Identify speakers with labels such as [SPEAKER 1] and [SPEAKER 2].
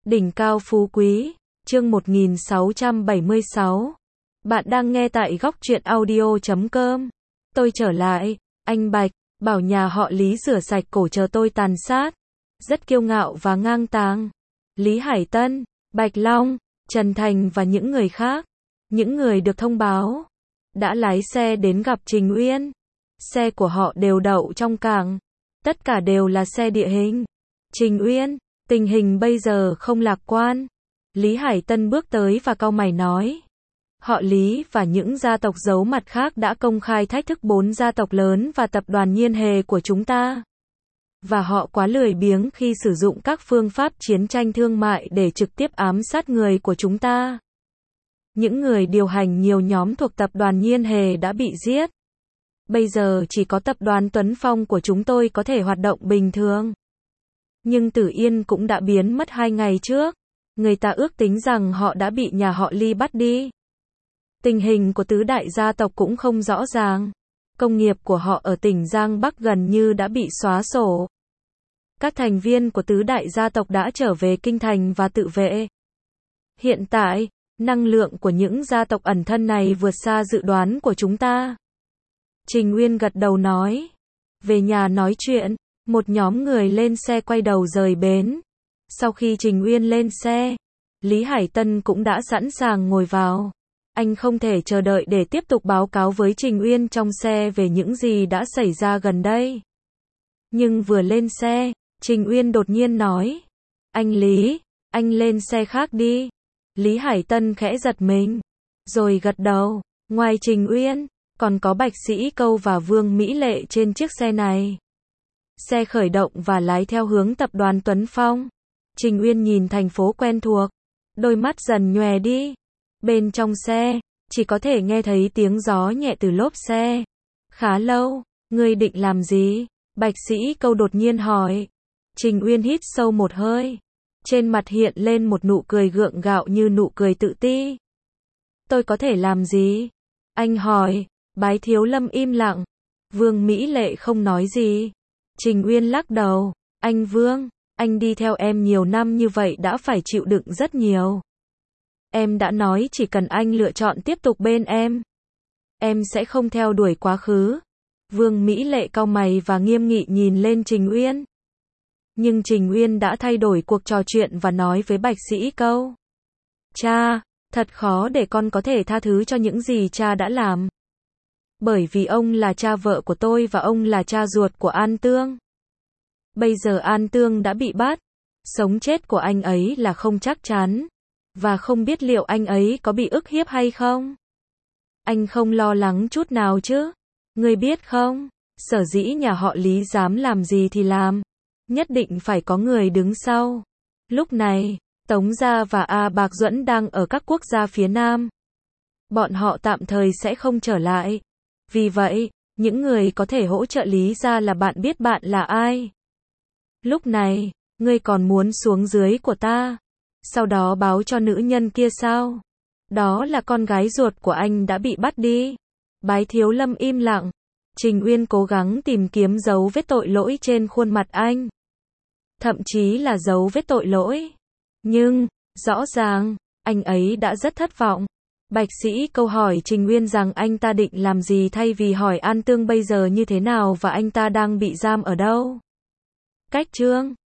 [SPEAKER 1] Đỉnh cao phú quý, chương 1676. Bạn đang nghe tại góc truyện audio.com. Tôi trở lại, anh Bạch, bảo nhà họ Lý rửa sạch cổ chờ tôi tàn sát. Rất kiêu ngạo và ngang tàng. Lý Hải Tân, Bạch Long, Trần Thành và những người khác, những người được thông báo, đã lái xe đến gặp Trình Uyên. Xe của họ đều đậu trong cảng. Tất cả đều là xe địa hình. Trình Uyên, tình hình bây giờ không lạc quan. Lý Hải Tân bước tới và cau mày nói. Họ Lý và những gia tộc giấu mặt khác đã công khai thách thức 4 gia tộc lớn và tập đoàn Nhiên Hề của chúng ta. Và họ quá lười biếng khi sử dụng các phương pháp chiến tranh thương mại để trực tiếp ám sát người của chúng ta. Những người điều hành nhiều nhóm thuộc tập đoàn Nhiên Hề đã bị giết. Bây giờ chỉ có tập đoàn Tuấn Phong của chúng tôi có thể hoạt động bình thường. Nhưng Tử Yên cũng đã biến mất 2 ngày trước. Người ta ước tính rằng họ đã bị nhà họ Lý bắt đi. Tình hình của tứ đại gia tộc cũng không rõ ràng. Công nghiệp của họ ở tỉnh Giang Bắc gần như đã bị xóa sổ. Các thành viên của tứ đại gia tộc đã trở về kinh thành và tự vệ. Hiện tại, năng lượng của những gia tộc ẩn thân này vượt xa dự đoán của chúng ta. Trình Uyên gật đầu nói. Về nhà nói chuyện, một nhóm người lên xe quay đầu rời bến. Sau khi Trình Uyên lên xe, Lý Hải Tân cũng đã sẵn sàng ngồi vào. Anh không thể chờ đợi để tiếp tục báo cáo với Trình Uyên trong xe về những gì đã xảy ra gần đây. Nhưng vừa lên xe, Trình Uyên đột nhiên nói. Anh Lý, anh lên xe khác đi. Lý Hải Tân khẽ giật mình, rồi gật đầu. Ngoài Trình Uyên, còn có Bạch Sĩ Câu và Vương Mỹ Lệ trên chiếc xe này. Xe khởi động và lái theo hướng tập đoàn Tuấn Phong. Trình Uyên nhìn thành phố quen thuộc, đôi mắt dần nhòe đi. Bên trong xe, chỉ có thể nghe thấy tiếng gió nhẹ từ lốp xe. Khá lâu, ngươi định làm gì? Bạch Sĩ Câu đột nhiên hỏi. Trình Uyên hít sâu một hơi. Trên mặt hiện lên một nụ cười gượng gạo như nụ cười tự ti. Tôi có thể làm gì? Anh hỏi. Bái Thiếu Lâm im lặng. Vương Mỹ Lệ không nói gì. Trình Uyên lắc đầu. Anh Vương, anh đi theo em nhiều năm như vậy đã phải chịu đựng rất nhiều. Em đã nói chỉ cần anh lựa chọn tiếp tục bên em sẽ không theo đuổi quá khứ. Vương Mỹ Lệ cau mày và nghiêm nghị nhìn lên Trình Uyên. Nhưng Trình Uyên đã thay đổi cuộc trò chuyện và nói với Bạch Sĩ Câu. Cha, thật khó để con có thể tha thứ cho những gì cha đã làm. Bởi vì ông là cha vợ của tôi và ông là cha ruột của An Tương. Bây giờ An Tương đã bị bắt. Sống chết của anh ấy là không chắc chắn. Và không biết liệu anh ấy có bị ức hiếp hay không. Anh không lo lắng chút nào chứ. Ngươi biết không, sở dĩ nhà họ Lý dám làm gì thì làm. Nhất định phải có người đứng sau. Lúc này, Tống Gia và A Bạc Duẫn đang ở các quốc gia phía Nam. Bọn họ tạm thời sẽ không trở lại. Vì vậy, những người có thể hỗ trợ Lý Gia là bạn biết bạn là ai. Lúc này, ngươi còn muốn xuống dưới của ta. Sau đó báo cho nữ nhân kia sao? Đó là con gái ruột của anh đã bị bắt đi. Bái Thiếu Lâm im lặng. Trình Uyên cố gắng tìm kiếm dấu vết tội lỗi trên khuôn mặt anh. Thậm chí là dấu vết tội lỗi. Nhưng, rõ ràng, anh ấy đã rất thất vọng. Bạch Sĩ Câu hỏi Trình Uyên rằng anh ta định làm gì thay vì hỏi An Tương bây giờ như thế nào và anh ta đang bị giam ở đâu. Cách chương